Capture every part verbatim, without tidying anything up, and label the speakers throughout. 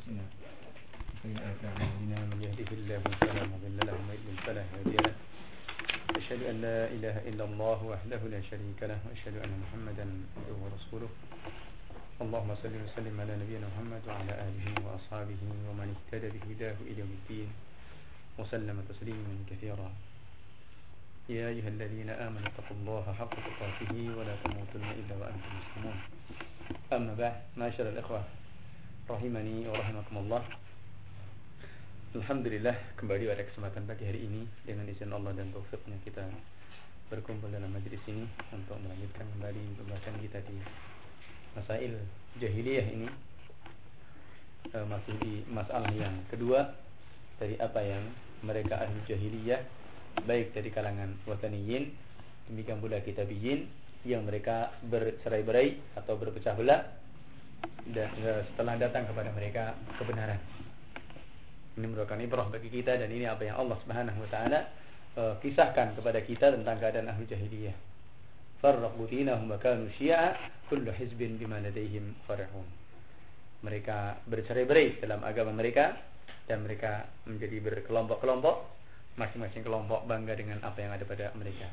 Speaker 1: أنفسنا وسيئات أعمالنا من يهده الله فلا مضل له ومن يضلل فلا هادي له أشهد أن لا إله إلا الله وحده لا شريك له وأشهد أن محمدا عبده ورسوله اللهم صل وسلم على نبينا محمد وعلى آله وأصحابه ومن اهتدى بهداه إلى يوم الدين وسلم تسليما كثيرا يا أيها الذين آمنوا اتقوا الله حق تقاته ولا تموتن إلا وأنتم مسلمون أما بعد معاشر الإخوة rahimani wa rahimakumullah. Alhamdulillah, kembali pada kesempatan pagi hari ini dengan izin Allah dan taufiknya kita berkumpul dalam majlis ini untuk melanjutkan kembali pembahasan kita di masail jahiliyah ini, e, masih di masalah yang kedua dari apa yang mereka ahli jahiliyah baik dari kalangan wataniyin demikian pula kitabiyin yang mereka bercerai-berai atau berpecah belah dan setelah datang kepada mereka kebenaran. Ini merupakan ibrah bagi kita dan ini apa yang Allah Subhanahu wa taala uh, kisahkan kepada kita tentang keadaan ahli jahiliyah. Farraqu dinahum wa kanu syi'a kullu hizbin bima ladaihim farihun. Mereka bercerai-berai dalam agama mereka dan mereka menjadi berkelompok-kelompok, masing-masing kelompok bangga dengan apa yang ada pada mereka.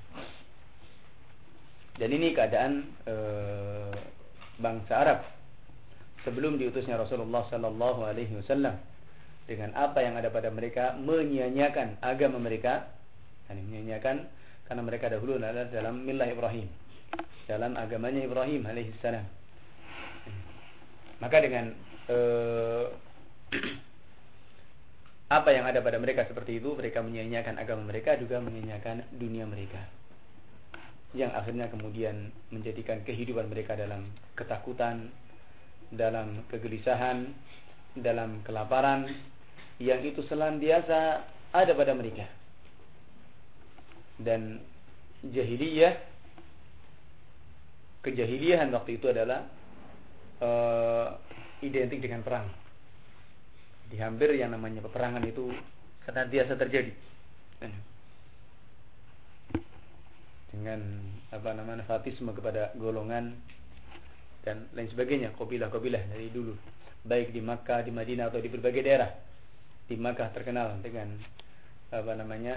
Speaker 1: Dan ini keadaan uh, bangsa Arab sebelum diutusnya Rasulullah sallallahu alaihi wasallam, dengan apa yang ada pada mereka menyia-nyiakan agama mereka, yani menyia-nyiakan karena mereka dahulu adalah dalam millah Ibrahim, dalam agamanya Ibrahim alaihi salam. Maka dengan eh, apa yang ada pada mereka seperti itu, mereka menyia-nyiakan agama mereka, juga menyia-nyiakan dunia mereka, yang akhirnya kemudian menjadikan kehidupan mereka dalam ketakutan, dalam kegelisahan, dalam kelaparan yang itu senantiasa ada pada mereka. Dan jahiliyah, kejahiliyahan waktu itu adalah uh, identik dengan perang. Di hampir yang namanya peperangan itu senantiasa terjadi. Dengan apa namanya fanatisme kepada golongan dan lain sebagainya, kabilah-kabilah dari dulu, baik di Makkah, di Madinah atau di berbagai daerah. Di Makkah terkenal dengan apa namanya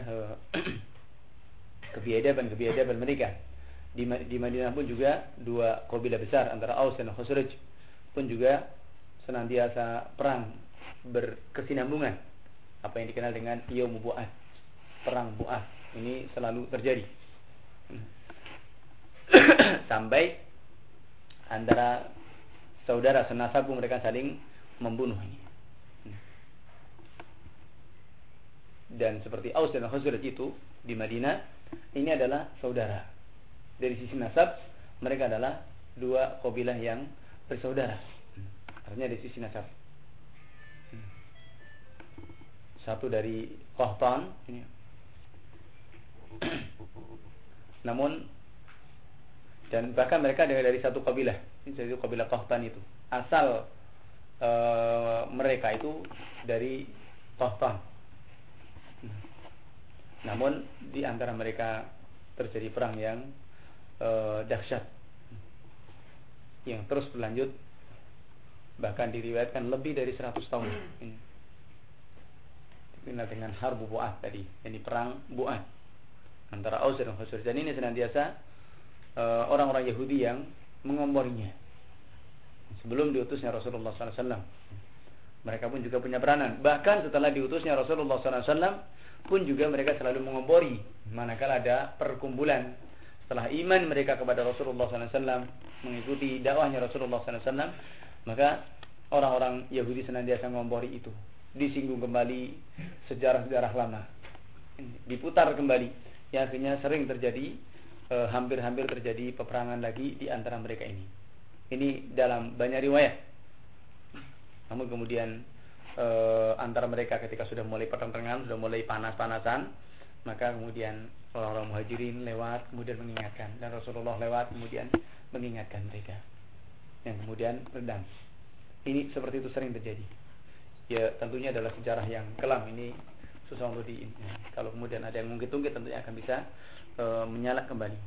Speaker 1: kebiadaban-kebiadaban mereka. Di, di Madinah pun juga dua kabilah besar antara Aus dan Khazraj pun juga senantiasa perang berkesinambungan, apa yang dikenal dengan Yaum Bu'ath, perang Bu'ath. Ini selalu terjadi sampai antara saudara senasab pun mereka saling membunuh. Dan seperti Aus dan Khazraj itu di Madinah, ini adalah saudara. Dari sisi nasab mereka adalah dua kabilah yang bersaudara. Artinya dari sisi nasab. Satu dari Qahtan, namun dan bahkan mereka dari, dari satu kabilah, dari kabilah Qahtan itu. Asal e, mereka itu dari Qahtan. Namun di antara mereka terjadi perang yang e, dahsyat, yang terus berlanjut, bahkan diriwayatkan lebih dari seratus tahun. Ini dikenal dengan Harbu Bu'ath tadi, ini perang Bu'ath antara Aus dan Khazraj. Dan ini senantiasa orang-orang Yahudi yang mengomporinya sebelum diutusnya Rasulullah sallallahu alaihi wasallam. Mereka pun juga punya peranan. Bahkan setelah diutusnya Rasulullah sallallahu alaihi wasallam pun juga mereka selalu mengompori manakala ada perkumpulan setelah iman mereka kepada Rasulullah sallallahu alaihi wasallam, mengikuti dakwahnya Rasulullah sallallahu alaihi wasallam, maka orang-orang Yahudi senantiasa mengompori itu. Disinggung kembali sejarah-sejarah lama, diputar kembali, yang akhirnya sering terjadi, E, hampir-hampir terjadi peperangan lagi di antara mereka ini. Ini dalam banyak riwayat. Namun kemudian e, antara mereka ketika sudah mulai pertentangan, sudah mulai panas-panasan, maka kemudian orang-orang muhajirin lewat kemudian mengingatkan, dan Rasulullah lewat kemudian mengingatkan mereka, yang kemudian redam. Ini seperti itu sering terjadi. Ya tentunya adalah sejarah yang kelam, ini susah untuk di ya. Kalau kemudian ada yang mungkin-mungkin tentunya akan bisa e, menyala kembali.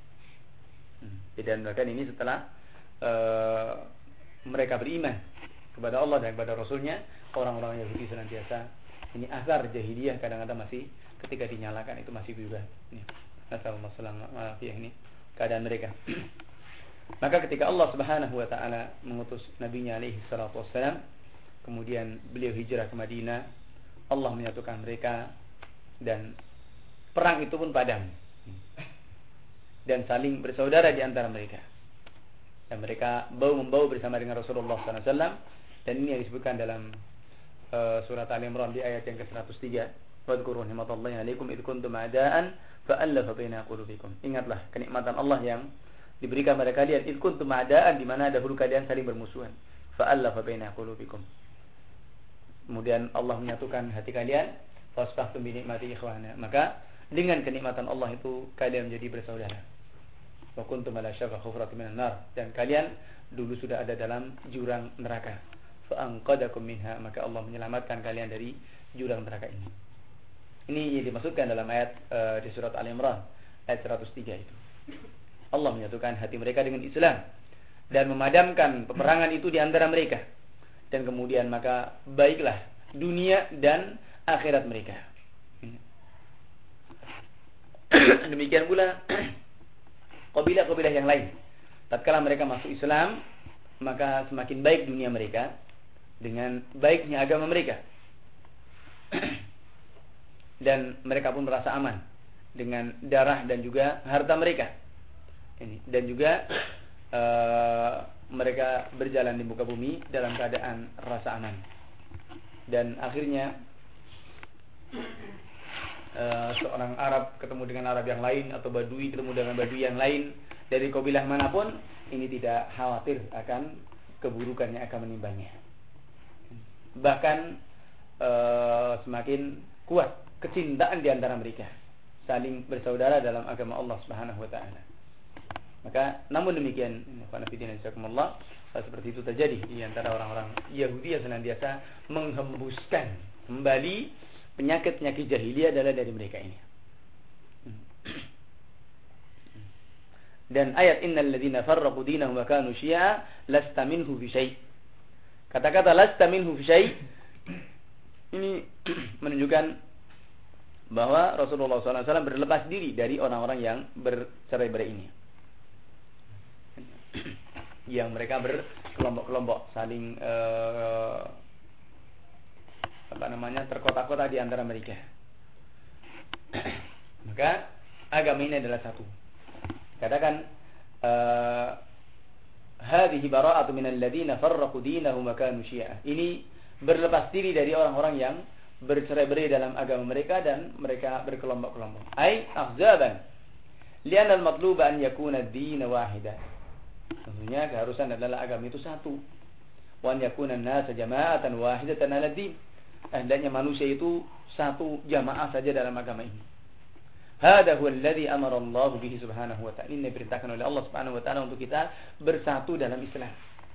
Speaker 1: Hmm. Dan bahkan ini setelah e, mereka beriman kepada Allah dan kepada Rasulnya, orang-orang Yahudi senantiasa ini asar jahiliyah kadang-kadang masih ketika dinyalakan itu masih berubah. Ini Assalamualaikum ini keadaan mereka. Maka ketika Allah Subhanahu wa taala mengutus nabinya alaihi salatu wassalam, kemudian beliau hijrah ke Madinah, Allah menyatukan mereka dan perang itu pun padam. Dan saling bersaudara di antara mereka. Dan mereka bau-membau bersama dengan Rasulullah sallallahu alaihi wasallam, dan ini yang disebutkan dalam uh, surat Al-Imran di ayat yang ke seratus tiga. Wadhkuru ni'matallahi 'alaikum id kuntum a'daan fa'alafa baina qulubikum. Ingatlah kenikmatan Allah yang diberikan kepada kalian id kuntum a'daan, di mana dahulu kalian saling bermusuhan. Fa'alafa baina qulubikum. Kemudian Allah menyatukan hati kalian, fasbahtum bi ni'mati ikhwana. Maka dengan kenikmatan Allah itu kalian menjadi bersaudara. Wa kuntum ala syafa hufratin minan nar, dan kalian dulu sudah ada dalam jurang neraka. Fa anqadakum minha, maka Allah menyelamatkan kalian dari jurang neraka ini. Ini yang dimaksudkan dalam ayat uh, di surat Al-Imran ayat seratus tiga itu. Allah menyatukan hati mereka dengan Islam dan memadamkan peperangan itu di antara mereka. Dan kemudian maka baiklah dunia dan akhirat mereka. Demikian pula kabilah-kabilah yang lain. Tatkala mereka masuk Islam, maka semakin baik dunia mereka dengan baiknya agama mereka. Dan mereka pun merasa aman dengan darah dan juga harta mereka. Ini dan juga uh, mereka berjalan di muka bumi dalam keadaan rasa aman. Dan akhirnya uh, seorang Arab ketemu dengan Arab yang lain, atau Badui ketemu dengan Badui yang lain dari kabilah manapun, ini tidak khawatir akan keburukan yang akan menimbanya. Bahkan uh, semakin kuat kecintaan di antara mereka, saling bersaudara dalam agama Allah Subhanahu wa taala. Maka namun demikian, Allah, seperti itu terjadi di antara orang-orang Yahudi yang senantiasa menghembuskan kembali penyakit-penyakit jahiliyah adalah dari mereka ini. Dan ayat innal ladzina farraqu dinahum wa kanu syi'a lasta minhu fi syai'. Kata-kata lasta minhu fi syai' ini menunjukkan bahwa Rasulullah shallallahu alaihi wasallam berlepas diri dari orang-orang yang bercerai-berai ini, yang mereka berkelompok-kelompok, saling uh, apa namanya terkotak-kotak di antara mereka. Maka agama ini adalah satu. Katakan hadhihi bara'atu minal ladzina farraqu dinahum wa kanu syi'a. Ini berlepas diri dari orang-orang yang bercerai-berai dalam agama mereka dan mereka berkelompok-kelompok. Ai ahzaban. Li'anna al-matluba an yakuna ad-din wahida. Tentunya keharusan adalah agama itu satu. Wa an yakuna an-nas jama'atan wahidatan 'ala ad-din. Hendaknya manusia itu satu jamaah saja dalam agama ini. Hada huwa alladhi amara Allah bihi subhanahu wa ta'ala. Ini diperintahkan oleh Allah Subhanahu wa ta'ala untuk kita bersatu dalam Islam.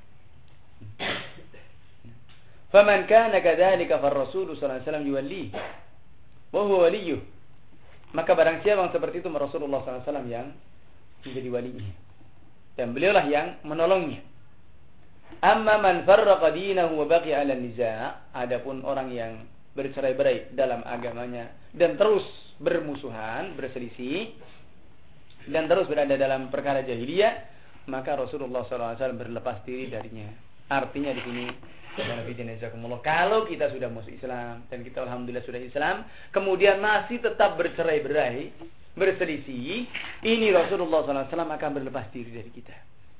Speaker 1: Faman kana kadzalika far-rasul sallallahu alaihi wasallam yuwalli wa huwa waliyuh. Maka barang siapa yang seperti itu Rasulullah sallallahu alaihi wasallam yang menjadi walinya, dan beliaulah yang menolongnya. Amma man farraqa dinahu wa baqiya 'ala an-niza', adapun orang yang bercerai-berai dalam agamanya dan terus bermusuhan, berselisih dan terus berada dalam perkara jahiliyah, maka Rasulullah sallallahu alaihi wasallam berlepas diri darinya. Artinya di sini, kalau kita sudah masuk Islam dan kita alhamdulillah sudah Islam, kemudian masih tetap bercerai-berai, berselisih, ini Rasulullah sallallahu alaihi wasallam akan berlepas diri dari kita.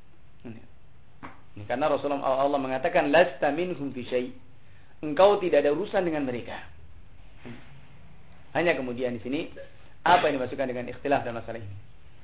Speaker 1: Ini karena Rasulullah Allah mengatakan lasta minhum fi syai'. Engkau tidak ada urusan dengan mereka. Hanya kemudian di sini apa yang dimasukkan dengan ikhtilaf dalam masalah ini.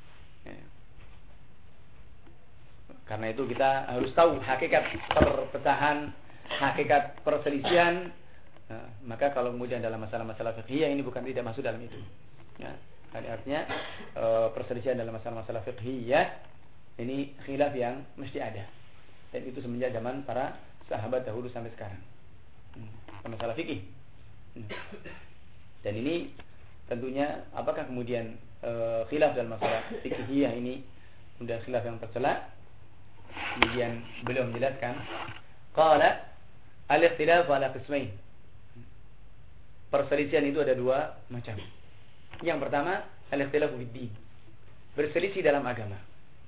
Speaker 1: Karena itu kita harus tahu hakikat perpecahan, hakikat perselisihan. Nah, maka kalau kemudian dalam masalah-masalah fiqhiyah ini bukan tidak masuk dalam itu. Ya, artinya e, perselisihan dalam masalah-masalah fiqhiyah ini khilaf yang mesti ada. Dan itu semenjak zaman para sahabat dahulu sampai sekarang. Hmm, masalah fikih. Hmm. Dan ini tentunya apakah kemudian e, khilaf dalam masalah fiqhiyah ini sudah khilaf yang tercela? Kemudian beliau menjelaskan, qala al-ikhtilaf ala qismain. Perselisihan itu ada dua macam. Yang pertama, al-ikhtilaf fid-din. Berselisih dalam agama.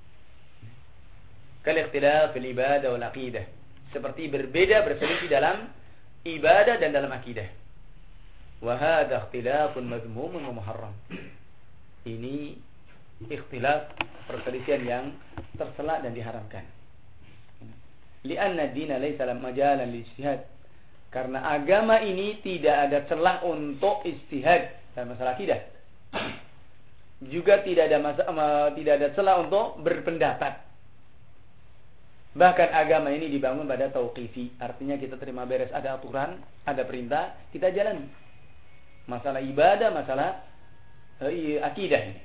Speaker 1: Kal-ikhtilaf fil ibadah wal aqidah. Seperti berbeda berselisih dalam ibadah dan dalam akidah. Wa hadha ikhtilafun madhmumun wa muharram. Ini ikhtilaf, perselisihan yang tercela dan diharamkan. Li'anna ad-dina laysa lahu majalan lil-ijtihad. Karena agama ini tidak ada celah untuk ijtihad dalam masalah akidah. Juga tidak ada masa, tidak ada celah untuk berpendapat. Bahkan agama ini dibangun pada tauqifi, artinya kita terima beres, ada aturan, ada perintah, kita jalani. Masalah ibadah, masalah eh, akidah ini.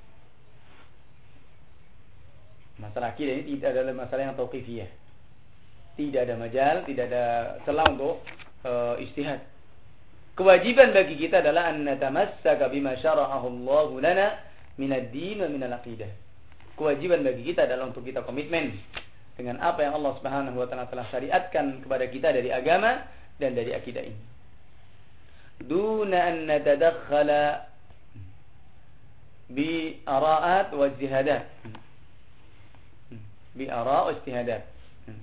Speaker 1: Masalah akidah ini tidak adalah masalah yang tauqifiyah. Tidak ada majal, tidak ada celah untuk uh, ijtihad. Kewajiban bagi kita adalah an natamassaka bima syara'ahu Allah lana min ad-din wa min al-aqidah. Kewajiban bagi kita adalah untuk kita komitmen dengan apa yang Allah Subhanahu wa taala telah syariatkan kepada kita dari agama dan dari akidah ini. Duna an natadakhala bi ara'at wa ijtihadat. Bi ara' wa ijtihadat.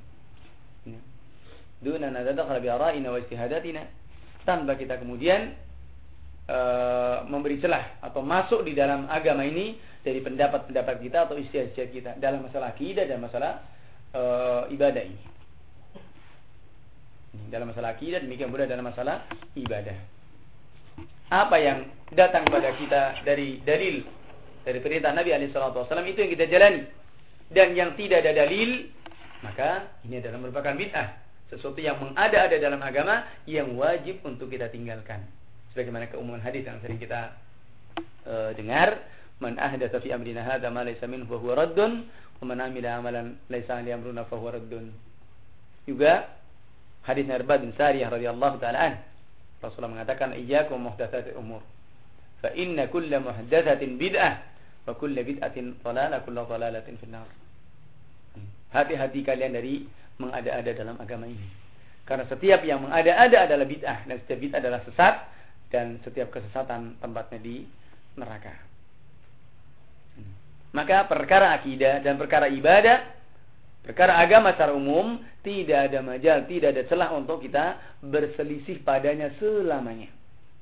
Speaker 1: Duna nadadakhala bi ara'ina wa ijtihadatina, tanpa kita kemudian uh, memberi celah atau masuk di dalam agama ini dari pendapat-pendapat kita atau ijtihad kita dalam masalah akidah dan masalah uh, ibadah ini. Dalam masalah akidah, demikian pula dalam masalah ibadah. Apa yang datang kepada kita dari dalil dari perintah Nabi alaihi salatu wasallam itu yang kita jalani. Dan yang tidak ada dalil, maka ini adalah merupakan bid'ah. Sesuatu yang mengada-ada dalam agama yang wajib untuk kita tinggalkan. Sebagaimana keumuman hadis yang sering kita uh, dengar, man ahdatsa fi amrina hadza ma laysa minhu fa huwa raddun, wa man amila amalan laysa 'alaihi amruna fa huwa raddun. Juga hadis Irbad bin Sariyah radhiyallahu taala an, Rasulullah mengatakan iyyakum muhdatsatil umur. Fa inna kulla muhdatsatin bid'ah wa kulla bid'atin dhalalah, kullu dhalalatin finnar. Hati-hati kalian dari mengada-ada dalam agama ini. Karena setiap yang mengada-ada adalah bid'ah, dan setiap bid'ah adalah sesat, dan setiap kesesatan tempatnya di neraka. Maka perkara akidah dan perkara ibadah, perkara agama secara umum, tidak ada majal, tidak ada celah untuk kita berselisih padanya selamanya.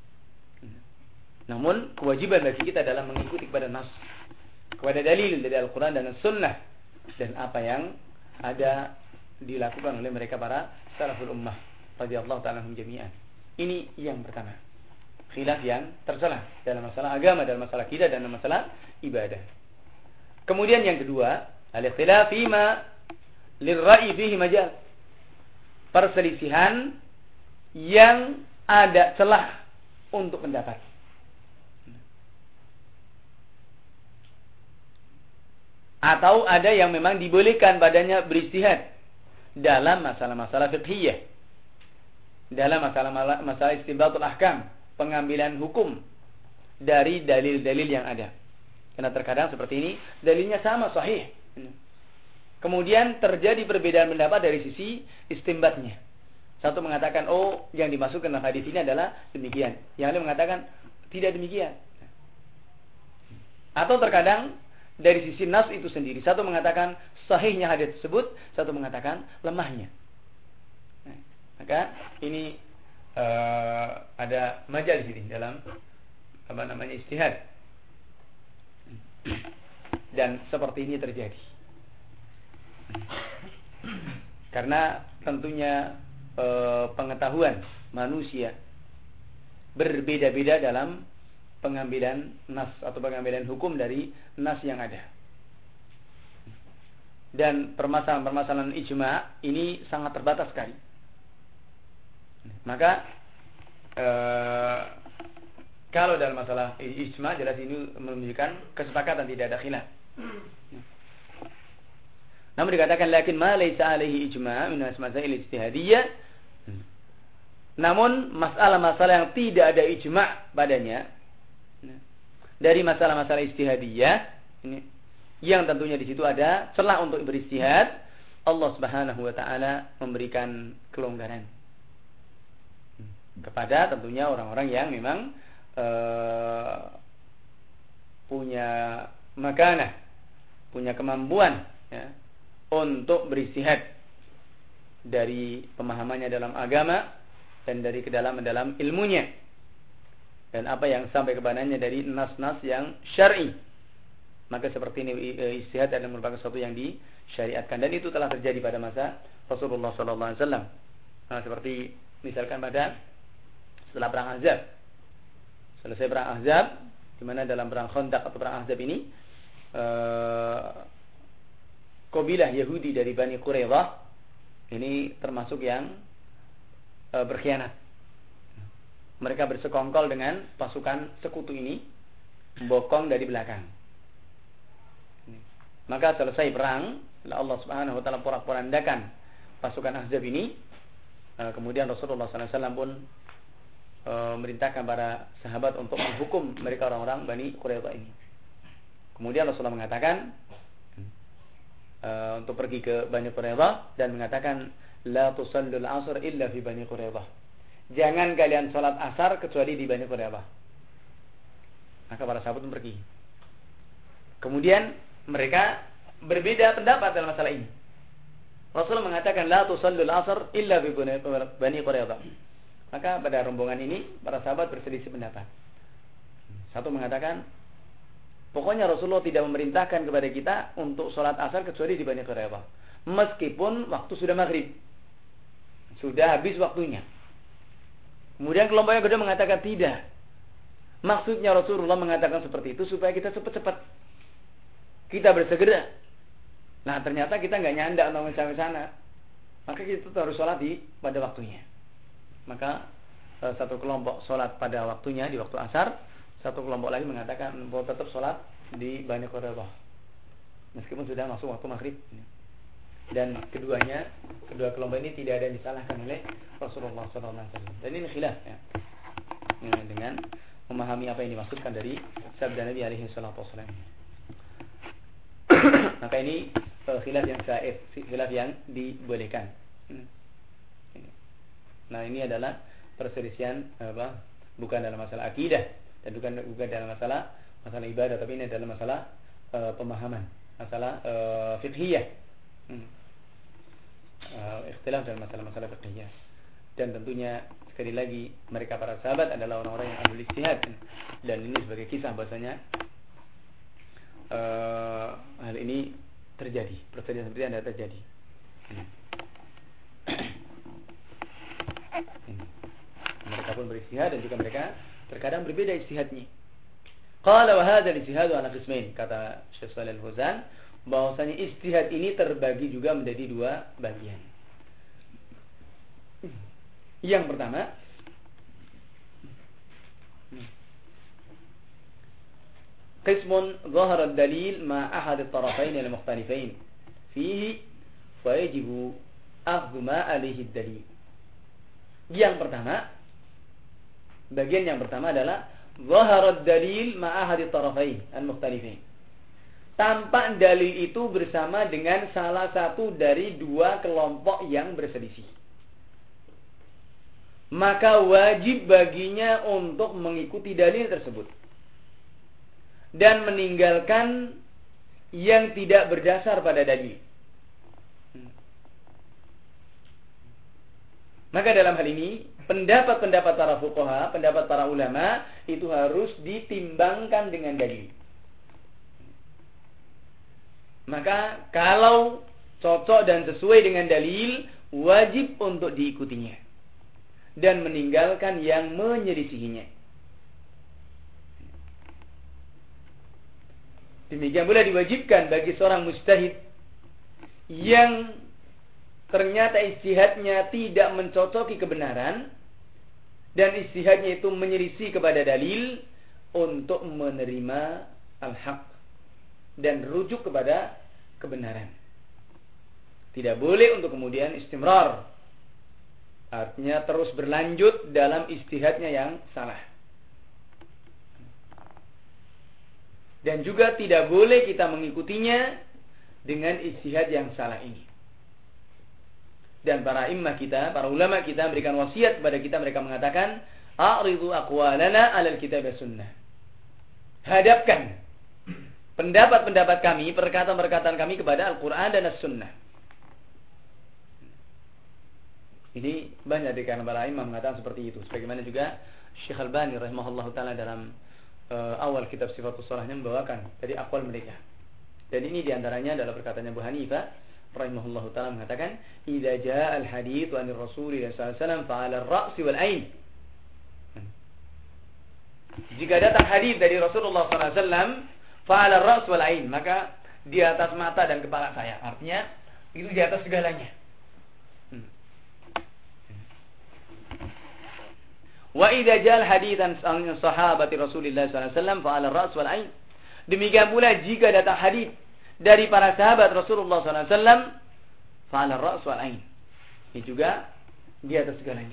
Speaker 1: Namun kewajiban bagi kita adalah mengikuti kepada nas, kepada dalil dari Al-Quran dan As-Sunnah, dan apa yang ada dilakukan oleh mereka para salaful ummah radhiyallahu ta'ala anhum jami'an. Ini yang pertama. Khilaf yang tercela dalam masalah agama, dalam masalah akidah dan dalam masalah ibadah. Kemudian yang kedua, al-ikhtilaf fima lirra'i fihi majal. Perselisihan yang ada celah untuk pendapat. Atau ada yang memang dibolehkan padanya berijtihad dalam masalah-masalah fiqhiyah, dalam masalah masalah istinbatul ahkam, pengambilan hukum dari dalil-dalil yang ada. Karena terkadang seperti ini, dalilnya sama sahih, kemudian terjadi perbedaan pendapat dari sisi istinbatnya. Satu mengatakan, oh yang dimasukkan dalam hadis ini adalah demikian, yang lain mengatakan tidak demikian. Atau terkadang dari sisi nas itu sendiri, satu mengatakan sahihnya hadis tersebut, satu mengatakan lemahnya. Nah, maka ini uh, ada majal di sini dalam apa namanya ijtihad. Dan seperti ini terjadi. Karena tentunya uh, pengetahuan manusia berbeda-beda dalam pengambilan nas atau pengambilan hukum dari nas yang ada. Dan permasalahan-permasalahan ijma' ini sangat terbatas sekali. Maka ee, kalau dalam masalah ijma' jelas ini menunjukkan kesepakatan, tidak ada khilaf. Namun dikatakan lakin ma laisa alaihi ijma' min masail ijtihadiyah. Namun masalah-masalah yang tidak ada ijma' padanya dari masalah-masalah ijtihadiyah ini, yang tentunya di situ ada celah untuk beristihad, Allah Subhanahu wa taala memberikan kelonggaran. kepada tentunya orang-orang yang memang uh, punya makanah, punya kemampuan ya, untuk beristihad dari pemahamannya dalam agama dan dari kedalaman dalam ilmunya dan apa yang sampai kepadanya dari nas-nas yang syar'i. Maka seperti ini istihad adalah merupakan sesuatu yang disyariatkan dan itu telah terjadi pada masa Rasulullah sallallahu alaihi wasallam. Nah, seperti misalkan pada setelah perang Ahzab. Selesai perang Ahzab, di mana dalam perang Khandaq atau perang Ahzab ini eh, kabilah Yahudi dari Bani Quraidah ini termasuk yang eh, berkhianat. Mereka bersekongkol dengan pasukan sekutu ini, bokong dari belakang. Maka selesai perang, Allah Subhanahu wa taala porak-porandakan pasukan Ahzab ini. Kemudian Rasulullah sallallahu alaihi wasallam pun e, merintahkan para sahabat untuk menghukum mereka orang-orang Bani Quraidah ini. Kemudian Rasulullah mengatakan e, untuk pergi ke Bani Quraidah dan mengatakan la tusallul asr illa fi Bani Quraidah. Jangan kalian salat asar kecuali di Bani Quraidah. Maka para sahabat pun pergi. Kemudian mereka berbeda pendapat dalam masalah ini. Rasulullah mengatakan la tusallul asr illa bi Bani Quraidah. Maka pada rombongan ini para sahabat berselisih pendapat. Satu mengatakan pokoknya Rasulullah tidak memerintahkan kepada kita untuk sholat asar kecuali di Bani Quraidah. Meskipun waktu sudah maghrib, sudah habis waktunya. Kemudian kelompok yang kedua mengatakan tidak. Maksudnya Rasulullah mengatakan seperti itu supaya kita cepat-cepat kita bersegera. Nah ternyata kita nggak nyandak atau sampai sana. Maka kita harus sholat di pada waktunya. Maka satu kelompok sholat pada waktunya di waktu asar, satu kelompok lagi mengatakan bahwa tetap sholat di Bani Quraidah meskipun sudah masuk waktu maghrib. Dan keduanya, kedua kelompok ini tidak ada yang disalahkan oleh Rasulullah sallallahu alaihi wasallam. Dan ini khilaf ya. Dengan memahami apa yang dimaksudkan dari sabda Nabi alaihi salatu wasallam. Maka ini uh, khilaf yang sahih, khilaf yang dibolehkan. Nah, ini adalah perselisihan apa? Bukan dalam masalah akidah dan bukan bukan dalam masalah masalah ibadah, tapi ini adalah masalah uh, pemahaman, masalah uh, fiqhiyah. Hmm. Uh, ikhtilaf dalam masalah-masalah fiqhiyah. Dan tentunya sekali lagi mereka para sahabat adalah orang-orang yang ahli ijtihad. Dan ini sebagai kisah bahasanya Uh, hal ini terjadi, perselisihan seperti yang terjadi. Hmm. Mereka pun beristihad dan juga mereka terkadang berbeda istihadnya. Qala wa hadha al-ijtihadu ala qismain, kata Syekh Shalih Al-Fauzan bahwasanya istihad ini terbagi juga menjadi dua bagian. Yang pertama, qismun zahara ad-dalil ma ahad at-tarafain al-mukhtalifain fihi fa yajibu akhdhu ma alayhi ad-dalil. Yang pertama, bagian yang pertama adalah zahara ad-dalil ma ahad at-tarafain al-mukhtalifain. Tampak dalil itu bersama dengan salah satu dari dua kelompok yang berselisih. Maka wajib baginya untuk mengikuti dalil tersebut dan meninggalkan yang tidak berdasar pada dalil. Maka dalam hal ini pendapat-pendapat para fuqaha, pendapat para ulama itu harus ditimbangkan dengan dalil. Maka kalau cocok dan sesuai dengan dalil, wajib untuk diikutinya dan meninggalkan yang menyelisihinya. Demikian pula diwajibkan bagi seorang mujtahid yang ternyata ijtihadnya tidak mencocoki kebenaran dan ijtihadnya itu menyelisih kepada dalil untuk menerima al-haq dan rujuk kepada kebenaran. Tidak boleh untuk kemudian istimrar, artinya terus berlanjut dalam ijtihadnya yang salah. Dan juga tidak boleh kita mengikutinya dengan ijtihad yang salah ini. Dan para imam kita, para ulama kita memberikan wasiat kepada kita, mereka mengatakan, a'ridu aqwalana 'alal kitab was sunnah. Hadapkan pendapat-pendapat kami, perkataan-perkataan kami kepada Al-Qur'an dan As-Sunnah. Ini banyak di kalangan para imam mengatakan seperti itu. Sebagaimana juga Syekh Albani rahimahullahu taala dalam uh, awal kitab Sifatus Shalahnya membawakan dari aqwal mereka. Dan ini diantaranya adalah perkataannya Abu Hanifah rahimahullahu taala mengatakan, "Idza jaa al-hadits 'anil Rasulillah sallallahu alaihi wasallam fa'ala ar-ra's wal 'ain." Jika datang hadis dari Rasulullah sallallahu alaihi wasallam, fa'ala ar-ra's wal 'ain, maka di atas mata dan kepala saya. Artinya itu di atas segalanya. Wa idza jaa al-hadits 'an sahabati Rasulillah sallallahu alaihi wasallam fa'ala ar-ra's wal 'ain. Demikian pula jika datang hadis dari para sahabat Rasulullah sallallahu alaihi wasallam, fa'ala ar-ra's wal 'ain. Ini juga di atas segalanya.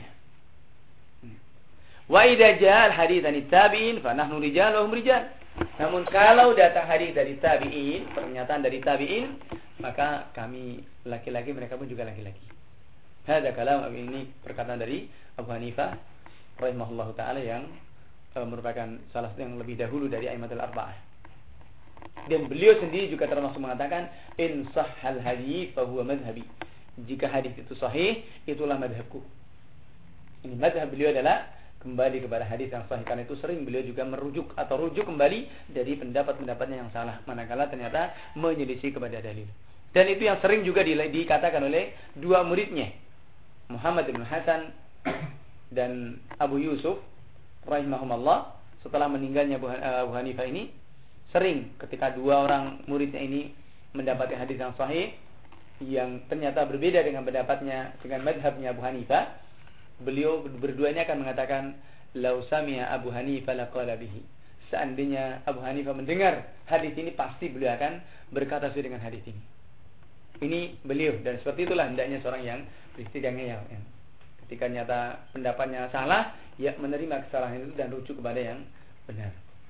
Speaker 1: Wa idza jaa al-hadits 'anit tabi'in fa nahnu rijal wa hum rijal. Namun kalau datang hadis dari tabi'in, pernyataan dari tabi'in, maka kami laki-laki, mereka pun juga laki-laki. Hadza kalam, ini perkataan dari Abu Hanifah rahimahullahu taala yang e, merupakan salah satu yang lebih dahulu dari a'immatul arba'ah. Dan beliau sendiri juga termasuk mengatakan, in sahhal hadits fa huwa madhhabi. Jika hadis itu sahih, itulah madhabku. Ini madhab beliau adalah kembali kepada hadis yang sahih, karena itu sering beliau juga merujuk atau rujuk kembali dari pendapat-pendapatnya yang salah manakala ternyata menyelisih kepada dalil. Dan itu yang sering juga di, dikatakan oleh dua muridnya, Muhammad bin Hasan dan Abu Yusuf rahimahumullah. Setelah meninggalnya Abu Hanifah ini, sering ketika dua orang muridnya ini mendapati hadis yang sahih yang ternyata berbeda dengan pendapatnya, dengan madhabnya Abu Hanifah, beliau berduanya akan mengatakan, lau sami'a Abu Hanifah laqala bihi. Seandainya Abu Hanifah mendengar hadis ini, pasti beliau akan berkata sesuai dengan hadis ini. Ini beliau, dan seperti itulah hendaknya seorang yang beristighfar ya. Ketika nyata pendapatnya salah, ya menerima kesalahan itu dan rujuk kepada yang benar.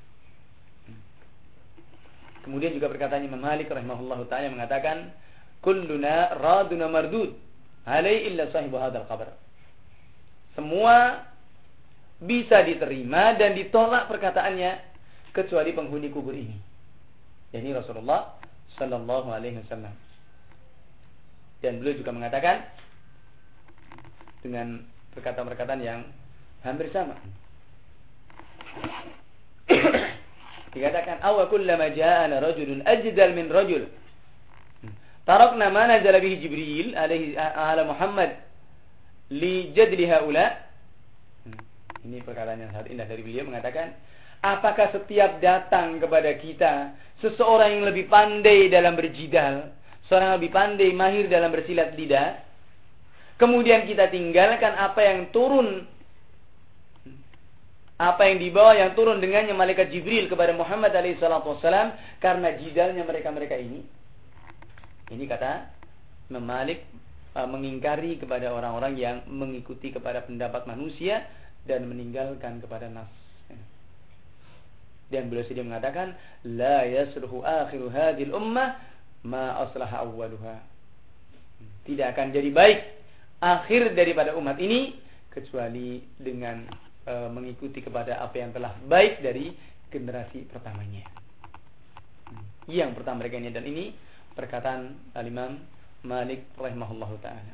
Speaker 1: Kemudian juga perkataan Imam Malik rahimahullahu ta'ala mengatakan, kulluna raduna mardud alai illa sahibu hadzal qabr. Semua bisa diterima dan ditolak perkataannya kecuali penghuni kubur ini. Yani Rasulullah sallallahu alaihi wasallam. Dan beliau juga mengatakan dengan perkataan-perkataan yang hampir sama. Dikatakan, aw kullama ja'ana rajulun ajdal min rajul tarakna ma nazala bihi Jibril alaihi ala Muhammad li jadli haula. Ini perkataan yang sangat indah dari beliau, mengatakan, apakah setiap datang kepada kita seseorang yang lebih pandai dalam berjidal, seorang yang lebih pandai mahir dalam bersilat lidah, kemudian kita tinggalkan apa yang turun, apa yang dibawa, yang turun dengannya malaikat Jibril kepada Muhammad alaihi salatu wassalam, karena jidalnya mereka-mereka ini. Ini kata Imam Malik uh, mengingkari kepada orang-orang yang mengikuti kepada pendapat manusia dan meninggalkan kepada nas. Dan beliau sendiri mengatakan, la yasluhu akhiru hadhil ummah ma aslaha awwaluha. Tidak akan jadi baik akhir daripada umat ini kecuali dengan e, mengikuti kepada apa yang telah baik dari generasi pertamanya. Yang pertama mereka ini, dan ini perkataan Al-Imam Malik rahimahullahu ta'ala.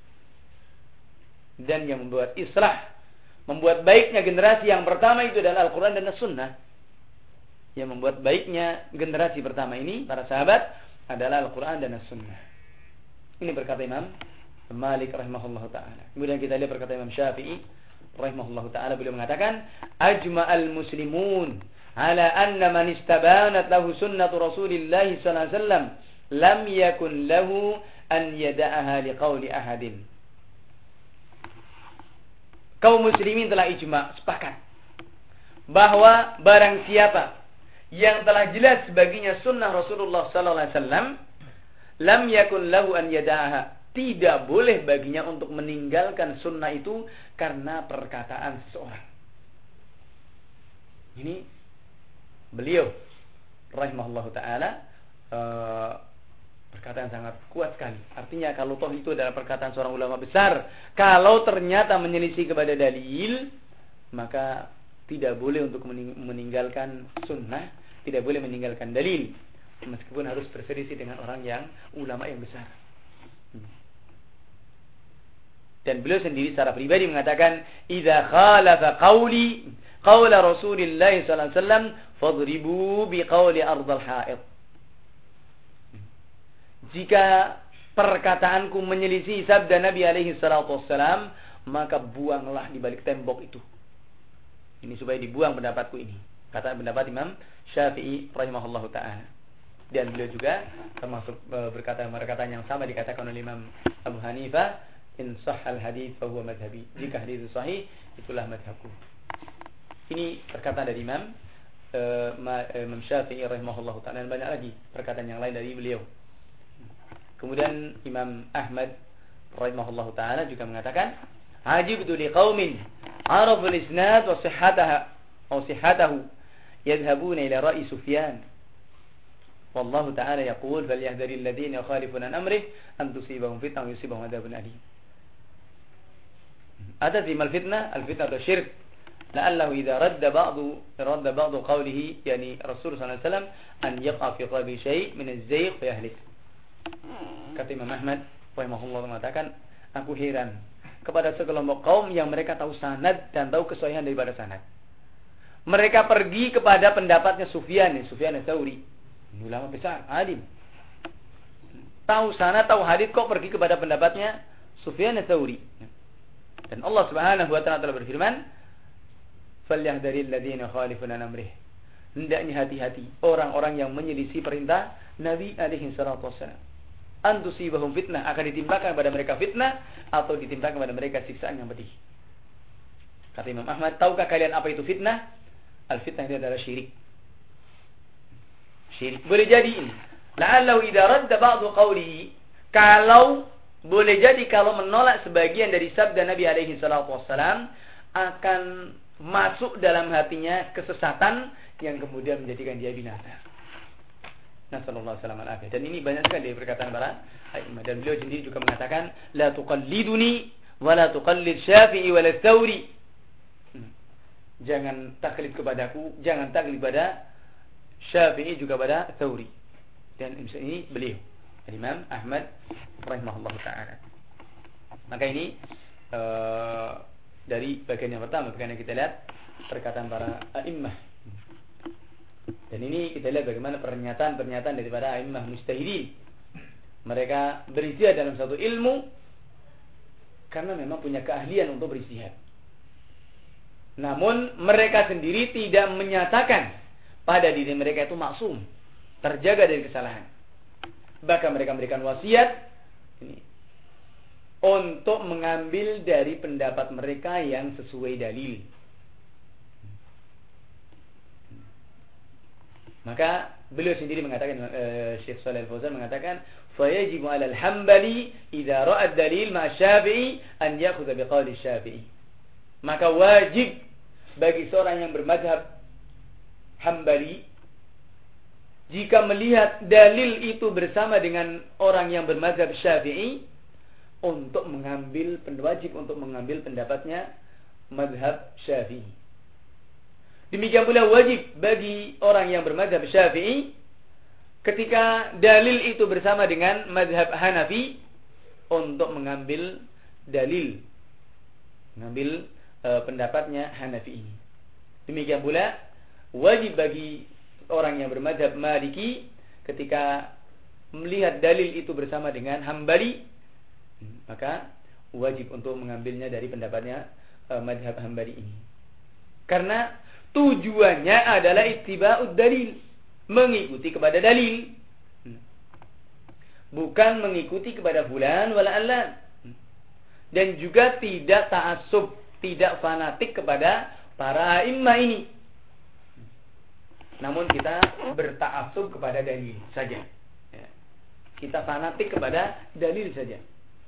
Speaker 1: Dan yang membuat islah, membuat baiknya generasi yang pertama itu adalah Al-Quran dan As-Sunnah. Yang membuat baiknya generasi pertama ini, para sahabat, adalah Al-Quran dan As-Sunnah. Ini berkata Imam Malik rahimahullahu ta'ala. Kemudian kita lihat berkata Imam Syafi'i rahimahullahu ta'ala. Beliau mengatakan, ajma'al muslimun ala anna man istabanat lahu sunnatu Rasulillahi sallallahu alaihi wasallam lam yakun lahu an yada'aha liqauli ahadin. Kaum muslimin telah ijma', sepakat bahwa barang siapa yang telah jelas baginya sunnah Rasulullah sallallahu alaihi wasallam, lam yakun lahu an yada'aha, tidak boleh baginya untuk meninggalkan sunnah itu karena perkataan seseorang. Ini beliau rahimahullahu ta'ala uh, Perkataan sangat kuat sekali. Artinya kalau toh itu adalah perkataan seorang ulama besar, kalau ternyata menyelisih kepada dalil, maka tidak boleh untuk meninggalkan sunnah, tidak boleh meninggalkan dalil, meskipun harus berselisih dengan orang yang ulama yang besar. Dan beliau sendiri secara pribadi mengatakan, "Idza khalafa qawli qawla Rasulillah sallallahu alaihi wasallam, fadribu biqawli ardal ha'id." Jika perkataanku menyelisih sabda Nabi alaihi salatu wassalam, maka buanglah di balik tembok itu. Ini supaya dibuang pendapatku ini. Kata pendapat Imam Syafi'i rahimahullahu ta'ala. Dan beliau juga termasuk berkata perkataan yang sama dikatakan oleh Imam Abu Hanifah, "In sahhal hadits fa huwa madhhabi." Jika hadis itu sahih, itulah madhabku. Ini perkataan dari Imam uh, Imam Syafi'i rahimahullahu ta'ala, dan banyak lagi perkataan yang lain dari beliau. Kemudian Imam Ahmad rahimahullahu ta'ala juga mengatakan, "Ajibtu liqaumin arafu al-isnad wa sihhataha wa sihhatahu yadhhabuna ila ra'i Sufyan. Wallahu ta'ala yaqul falyahdharil ladzina yukhalifuna an amrihi an tusibahum fitnah wa yusibahum adzabun alim." Atati mal fitnah, al-fitnah syirk. La'allahu idza radda ba'du radda ba'du qawlihi, yani Rasul sallallahu alaihi wasallam, an yaqa fi qalbi syai' min az-zayq fa yahlik. Kata Imam Ahmad rahimahullah mengatakan, aku heran kepada sekelompok kaum yang mereka tahu sanad dan tahu kesahihan daripada sanad. Mereka pergi kepada pendapatnya Sufyan, Sufyan Ats-Tsauri, ulama besar, alim. Tahu sanad, tahu hadis, kok pergi kepada pendapatnya Sufyan Ats-Tsauri. Dan Allah Subhanahu wa ta'ala telah berfirman, "Falyahdharil ladzina yukhalifuna an amrihi." Hendaknya hati-hati orang-orang yang menyelisih perintah Nabi alaihi salatu wassalam. Antusibahum fitnah, akan ditimpakan kepada mereka fitnah atau ditimpakan kepada mereka siksaan yang pedih. Kata Imam Ahmad, tahukah kalian apa itu fitnah? Al-fitnah itu adalah syirik. Syirik. Boleh jadi ini. La'allahu idza radda ba'du qawlihi, kalau boleh jadi kalau menolak sebagian dari sabda Nabi alaihi salatu wassalam, akan masuk dalam hatinya kesesatan yang kemudian menjadikan dia binasa. Nasallallahu alaihi. Dan ini banyak sekali dari perkataan para a'imah. Dan beliau sendiri juga mengatakan, "La tuqalliduni wa la tuqallid Syafi'i wa la Tsauri." Jangan taklid kepadaku, jangan taklid pada Syafi'i juga pada Tsauri. Dan ini beliau, Imam Ahmad rahimahullahu taala. Maka ini uh, dari bagian yang pertama, bagian yang kita lihat perkataan para a'imah. Dan ini kita lihat bagaimana pernyataan-pernyataan daripada a'immah mujtahidin. Mereka berijtihad dalam satu ilmu karena memang punya keahlian untuk berijtihad. Namun mereka sendiri tidak menyatakan pada diri mereka itu maksum, terjaga dari kesalahan. Bahkan mereka memberikan wasiat ini untuk mengambil dari pendapat mereka yang sesuai dalil. Maka beliau sendiri mengatakan, uh, Syekh Shalih Al-Fauzan mengatakan, "Fayajibu 'alal Hambali idza ra'a ad-dalil ma Syafi'i an ya'khudha biqauli Syafi'i." Maka wajib bagi seorang yang bermadzhab Hambali, jika melihat dalil itu bersama dengan orang yang bermadzhab Syafi'i, untuk mengambil, wajib untuk mengambil pendapatnya mazhab Syafi'i. Demikian pula wajib bagi orang yang bermadzhab Syafi'i, ketika dalil itu bersama dengan mazhab Hanafi, untuk mengambil dalil, mengambil e, pendapatnya Hanafi ini. Demikian pula wajib bagi orang yang bermadzhab Maliki, ketika melihat dalil itu bersama dengan Hambali, maka wajib untuk mengambilnya dari pendapatnya e, mazhab Hambali ini. Karena tujuannya adalah ittiba'ud dalil, mengikuti kepada dalil, bukan mengikuti kepada fulan wala allan. Dan juga tidak ta'assub, tidak fanatik kepada para imam ini. Namun kita berta'assub kepada dalil saja. Kita fanatik kepada dalil saja.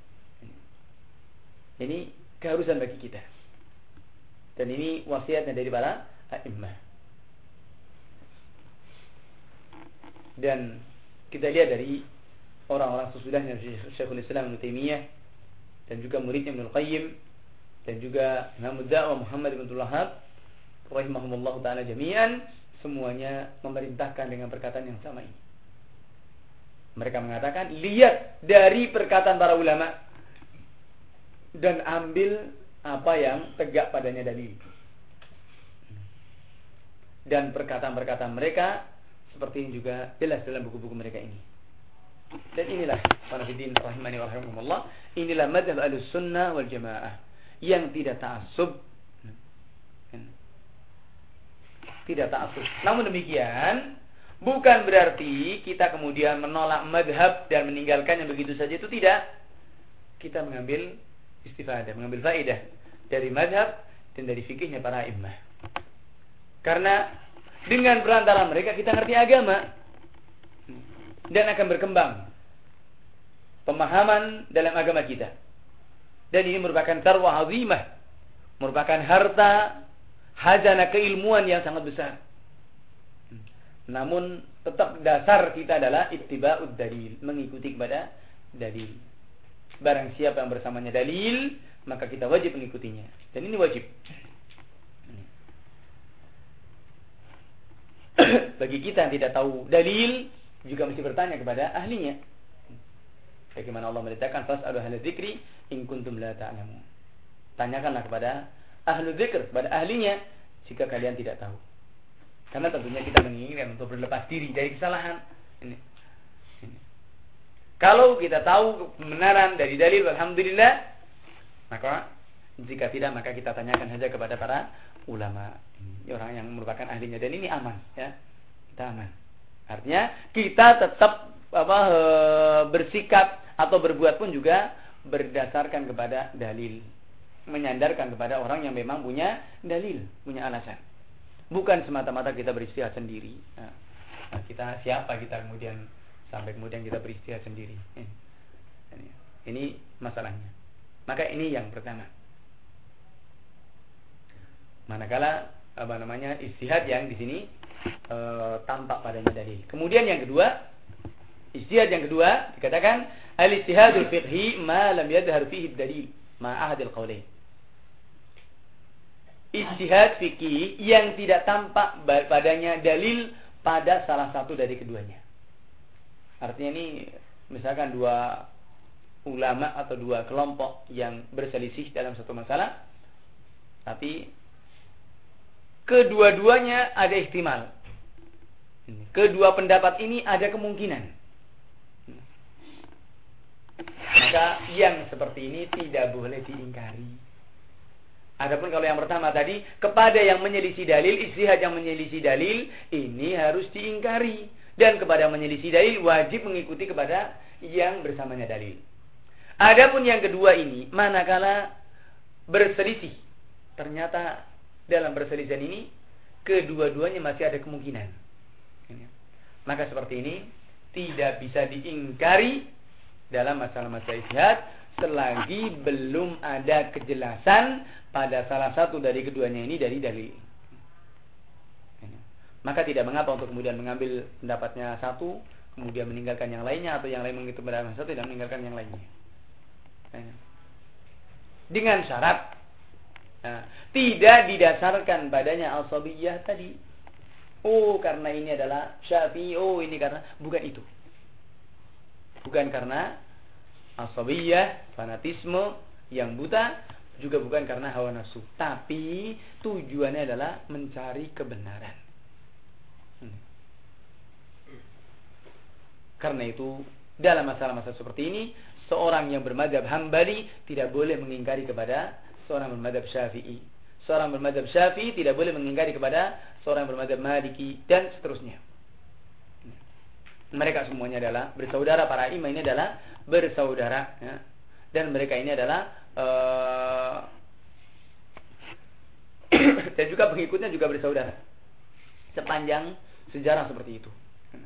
Speaker 1: Ini keharusan bagi kita. Dan ini wasiatnya dari para a'immah. Dan kita lihat dari orang-orang sesudahnya Syekhul Islam Ibnu Taimiyah dan juga muridnya Ibnu Qayyim dan juga Imam Ad-Da'wah Muhammad bin Abdul Wahhab rahimahumullah taala jami'an, semuanya memerintahkan dengan perkataan yang sama ini. Mereka mengatakan, lihat dari perkataan para ulama dan ambil apa yang tegak padanya dalil. Dan perkataan-perkataan mereka seperti ini juga jelas dalam buku-buku mereka ini. Dan inilah para hadirin rahimani wa rahimakumullah, inilah madzhab Ahlussunnah wal Jamaah yang tidak ta'assub. Tidak ta'assub. Namun demikian, bukan berarti kita kemudian menolak madhab dan meninggalkannya begitu saja, itu tidak. Kita mengambil istifadah, mengambil faedah dari madhab dan dari fikihnya para imam. Karena dengan perantara mereka kita ngerti agama dan akan berkembang pemahaman dalam agama kita. Dan ini merupakan tarwah azimah, merupakan harta khazanah keilmuan yang sangat besar. Namun tetap dasar kita adalah ittiba'ud dalil, mengikuti kepada dalil. Barang siapa yang bersamanya dalil, maka kita wajib mengikutinya. Dan ini wajib. Bagi kita yang tidak tahu dalil, juga mesti bertanya kepada ahlinya. Bagaimana Allah merintahkan, fas'alu ahla dzikri in kuntum la ta'lamun. Tanyakanlah kepada ahlu dzikr, kepada ahlinya, jika kalian tidak tahu. Karena tentunya kita menginginkan untuk berlepas diri dari kesalahan. Ini. Ini. Kalau kita tahu kebenaran dari dalil, alhamdulillah. Maka jika tidak, maka kita tanyakan saja kepada para ulama, ini orang yang merupakan ahlinya. Dan ini aman, ya, kita aman. Artinya kita tetap apa, bersikap atau berbuat pun juga berdasarkan kepada dalil, menyandarkan kepada orang yang memang punya dalil, punya alasan. Bukan semata-mata kita beristihad sendiri. Nah, kita siapa kita kemudian sampai kemudian kita beristihad sendiri. Ini, ini masalahnya. Maka ini yang pertama. Manakala apa namanya istihad yang di sini e, tampak padanya dalil. Kemudian yang kedua, istihad yang kedua dikatakan al-istihadul fiqhi ma lam yadhhar fihi dalil ma ahadil qaulain. Ijtihad fikih yang tidak tampak padanya dalil pada salah satu dari keduanya. Artinya ini misalkan dua ulama atau dua kelompok yang berselisih dalam satu masalah, tapi kedua-duanya ada ihtimal. Kedua pendapat ini ada kemungkinan. Maka yang seperti ini tidak boleh diingkari. Adapun kalau yang pertama tadi, kepada yang menyelisih dalil, ijtihad yang menyelisih dalil, ini harus diingkari. Dan kepada yang menyelisih dalil, wajib mengikuti kepada yang bersamanya dalil. Adapun yang kedua ini, manakala berselisih, ternyata dalam perselisihan ini, kedua-duanya masih ada kemungkinan. Maka seperti ini, tidak bisa diingkari dalam masalah-masalah ijtihad, selagi belum ada kejelasan pada salah satu dari keduanya ini dari dalil. Maka tidak mengapa untuk kemudian mengambil pendapatnya satu, kemudian meninggalkan yang lainnya, atau yang lain mengikuti pendapat satu dan meninggalkan yang lainnya. Dengan syarat nah, tidak didasarkan padanya al-sabiyah tadi. Oh, karena ini adalah Syafi'i, oh ini karena, bukan itu. Bukan karena asabiyah, fanatisme yang buta, juga bukan karena hawa nafsu, tapi tujuannya adalah mencari kebenaran. Hmm. Karena itu dalam masalah-masalah seperti ini, seorang yang bermadzhab Hambali tidak boleh mengingkari kepada seorang bermadzhab Syafi'i. Seorang bermadzhab Syafi'i tidak boleh mengingkari kepada seorang bermadzhab Maliki, dan seterusnya. Mereka semuanya adalah bersaudara, para imam ini adalah bersaudara, ya. Dan mereka ini adalah uh, dan juga pengikutnya juga bersaudara sepanjang sejarah seperti itu,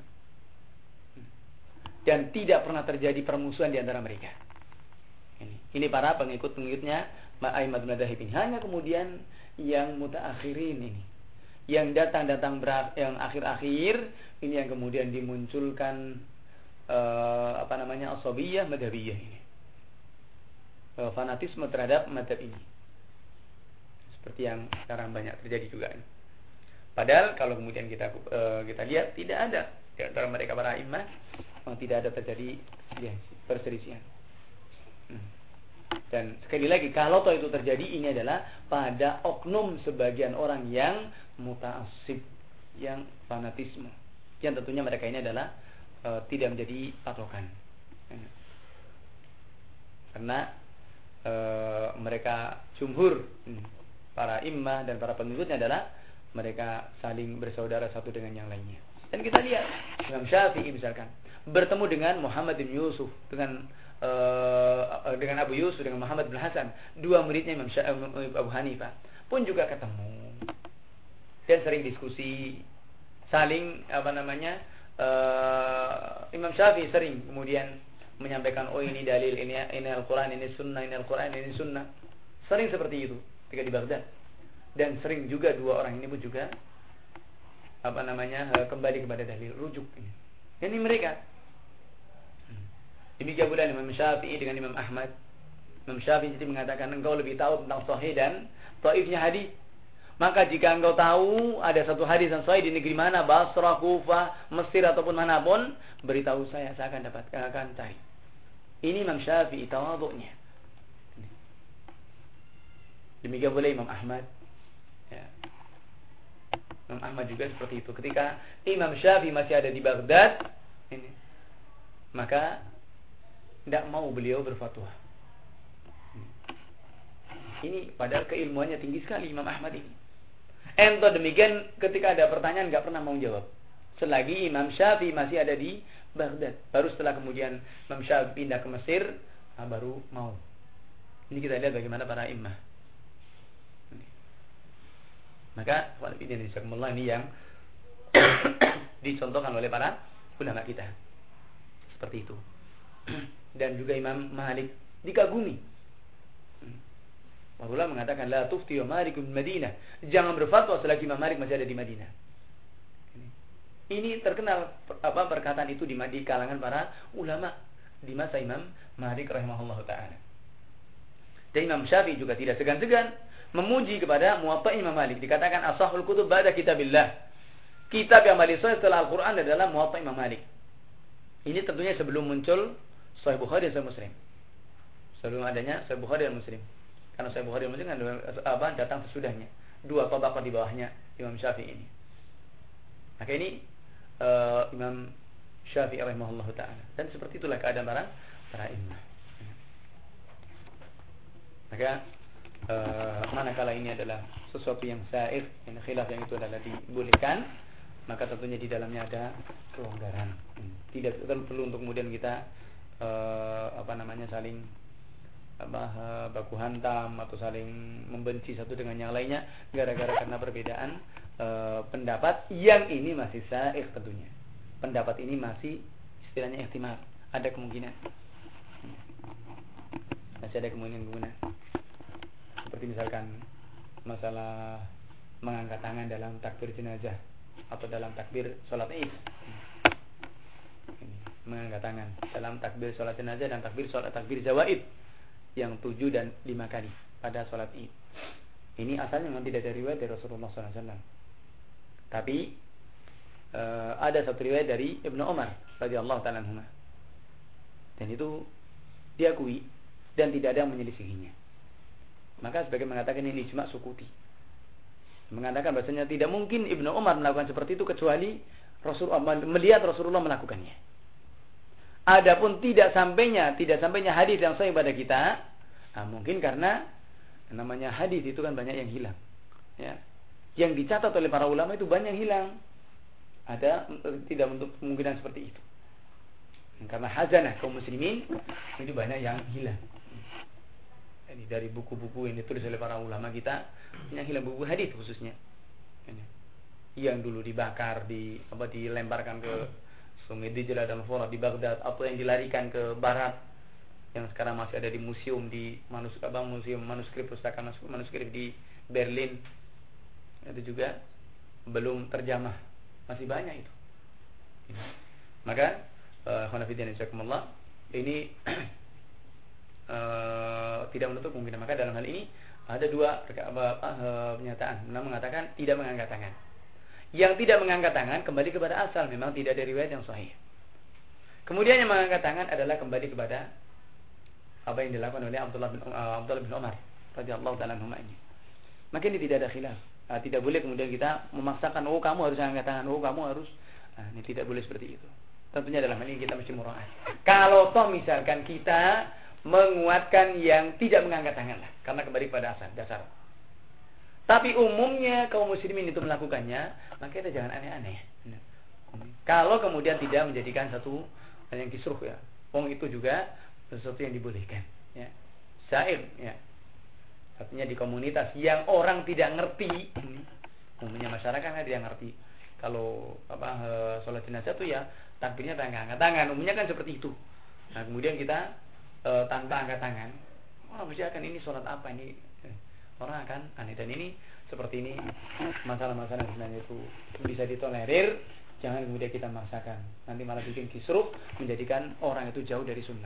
Speaker 1: dan tidak pernah terjadi permusuhan di antara mereka. Ini, ini para pengikut-pengikutnya A'immatul Madzahib ini. Hanya kemudian yang mutaakhirin ini, yang datang-datang yang akhir-akhir ini, yang kemudian dimunculkan uh, apa namanya asabiyah madhabiyah ini, uh, fanatisme terhadap madhab ini, seperti yang sekarang banyak terjadi juga ini. Padahal kalau kemudian kita uh, kita lihat tidak ada di antara mereka para imam memang tidak ada terjadi ya, perselisihan. Hmm. Dan sekali lagi kalau toh itu terjadi, ini adalah pada oknum sebagian orang yang muta'assib, yang fanatisme, yang tentunya mereka ini adalah uh, tidak menjadi patokan, hmm. karena uh, mereka jumhur, hmm, para imam dan para pengikutnya adalah mereka saling bersaudara satu dengan yang lainnya. Dan kita lihat Imam Syafi'i misalkan bertemu dengan Muhammad bin Yusuf, dengan uh, dengan Abu Yusuf, dengan Muhammad bin Hasan, dua muridnya Imam Syafi'i, Abu Hanifah, pun juga ketemu dan sering diskusi, saling apa namanya uh, Imam Syafi'i sering kemudian menyampaikan, oh ini dalil, ini ini Al-Quran, ini Sunnah, ini Al-Quran, ini Sunnah, sering seperti itu ketika di Baghdad. Dan sering juga dua orang ini pun juga apa namanya kembali kepada dalil rujuk ini. Ini mereka. Demikian pula Imam Syafi'i dengan Imam Ahmad. Imam Syafi'i jadi mengatakan, engkau lebih tahu tentang sahih dan dhaifnya hadis. Maka jika engkau tahu ada satu hadis yang sahih di negeri mana, Basrah, Kufah, Mesir ataupun manapun, beritahu saya, saya akan dapat akan cari. Ini Imam Syafi'i tawadhu'nya. Demikian pula Imam Ahmad. Ya. Imam Ahmad juga seperti itu. Ketika Imam Syafi'i masih ada di Baghdad, ini, maka tidak mau beliau berfatwa. Ini padahal keilmuannya tinggi sekali Imam Ahmad ini. Entah demikian, ketika ada pertanyaan nggak pernah mau jawab. Selagi Imam Syafi'i masih ada di Baghdad. Baru setelah kemudian Imam Syafi'i pindah ke Mesir, nah baru mau. Ini kita lihat bagaimana para imam. Maka ini yang dicontohkan oleh para ulama kita seperti itu. Dan juga Imam Malik dikagumi. Para ulama mengatakan la tufti wa Malik bin Madinah, jangan berfatwa selagi Imam Malik masih ada di Madinah. Ini terkenal apa perkataan itu di, di kalangan para ulama di masa Imam Malik rahimahullah taala. Dan Imam Syafi'i juga tidak segan-segan memuji kepada Muwatta Imam Malik. Dikatakan ashahul kutub ba'da kitabillah. Kitab yang paling sahih setelah Al-Quran adalah Muwatta Imam Malik. Ini tentunya sebelum muncul Sahih Bukhari dan Sahih Muslim. Sebelum adanya Sahih Bukhari dan Muslim. Karena Sahih Bukhari dan Muslim kan apa, datang sesudahnya. Dua tabaqah di bawahnya Imam Syafi'i ini. Maka ini uh, Imam Syafi'i rahimahullah ta'ala. Dan seperti itulah keadaan para para imam. Maka Uh, manakala ini adalah sesuatu yang sa'ir, yang khilaf yang itu adalah dibolehkan, maka tentunya di dalamnya ada kelonggaran. Tidak perlu untuk kemudian kita uh, apa namanya saling apa uh, baku hantam atau saling membenci satu dengan yang lainnya gara-gara karena perbedaan uh, pendapat yang ini masih sa'ir tentunya. Pendapat ini masih istilahnya ihtimal, ada kemungkinan. Masih ada kemungkinan-kemungkinan. Seperti misalkan masalah mengangkat tangan dalam takbir jenazah atau dalam takbir sholat id. Mengangkat tangan dalam takbir sholat jenazah dan takbir sholat takbir zawaid yang tujuh dan lima kali pada sholat id. Ini asalnya memang tidak ada riwayat dari Rasulullah shallallahu alaihi wasallam. Tapi uh, ada satu riwayat dari Ibnu Umar radhiyallahu ta'ala anhuma. Dan itu diakui dan tidak ada yang menyelisihinya. Maka sebagian mengatakan ini ijma' sukuti. Mengatakan bahasanya tidak mungkin Ibnu Umar melakukan seperti itu kecuali Rasulullah melihat Rasulullah melakukannya. Adapun tidak sampainya, tidak sampainya hadis yang sahih pada kita, nah mungkin karena namanya hadis itu kan banyak yang hilang. Ya. Yang dicatat oleh para ulama itu banyak yang hilang. Ada tidak untuk kemungkinan seperti itu. Karena hazanah kaum muslimin itu banyak yang hilang. Ini dari buku-buku yang ditulis oleh para ulama kita, yang hilang buku hadis khususnya. Ini. Yang dulu dibakar, di apa dilemparkan ke Sungai Dijlah dan Furat di Baghdad, atau yang dilarikan ke barat, yang sekarang masih ada di museum di manuskrip, museum manuskrip pustakaan manuskrip di Berlin. Itu juga belum terjamah, masih banyak itu. Ini. Maka khonafidin jazakumullah, ini uh, tidak menutup kemungkinan. Maka dalam hal ini ada dua apa, apa, pernyataan. Yang mengatakan tidak mengangkat tangan. Yang tidak mengangkat tangan kembali kepada asal, memang tidak ada riwayat yang sahih. Kemudian yang mengangkat tangan adalah kembali kepada apa yang dilakukan oleh Abdullah bin, uh, Abdullah bin Umar radhiyallahu taala anhu ini. Maka ini tidak ada khilaf. Nah, tidak boleh kemudian kita memaksakan, oh kamu harus angkat tangan, oh kamu harus. Nah, ini tidak boleh seperti itu. Tentunya dalam hal ini kita mesti muraat. Kalau toh misalkan kita menguatkan yang tidak mengangkat tangan lah, karena kembali kepada asal dasar. Tapi umumnya kaum muslimin itu melakukannya, maka kita jangan aneh-aneh. Nah, kalau kemudian tidak menjadikan satu yang kisruh ya, wong itu juga sesuatu yang dibolehkan. Ya, sair ya. Artinya di komunitas yang orang tidak ngerti, umumnya masyarakat kan tidak ngerti. Kalau apa sholat jenazah itu ya takbirnya tangan angkat tangan, umumnya kan seperti itu. Nah kemudian kita e, tanpa angkat tangan, orang mesti akan ini sholat apa ini, orang akan aneh. Dan ini seperti ini masalah-masalah sebenarnya itu bisa ditolerir, jangan kemudian kita maksakan, nanti malah bikin kisruh, menjadikan orang itu jauh dari sunnah.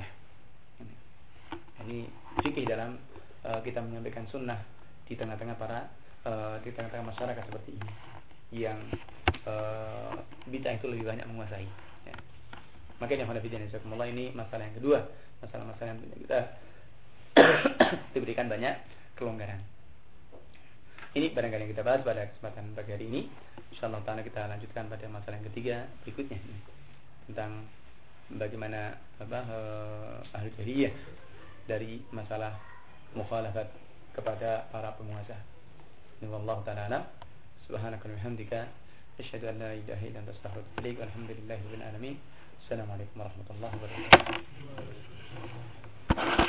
Speaker 1: Ini fikih dalam kita menyampaikan sunnah di tengah-tengah para uh, di tengah-tengah masyarakat seperti ini yang uh, bid'ah itu lebih banyak menguasai ya. Makanya alhamdulillah ini masalah yang kedua, masalah-masalah yang kita diberikan banyak kelonggaran. Ini barangkali yang kita bahas pada kesempatan pagi hari ini. Insyaallah taala kita lanjutkan pada masalah yang ketiga berikutnya tentang bagaimana apa uh, ahli jahiliyah dari masalah mukhalafat kepada para penguasa. Ini wallahu ta'ala alam. Subhanaka wa bihamdika asyhadu an la ilaha illa anta astaghfiruka wa atubu ilaik. Walhamdulillahirabbil alamin. Assalamualaikum warahmatullahi wabarakatuh.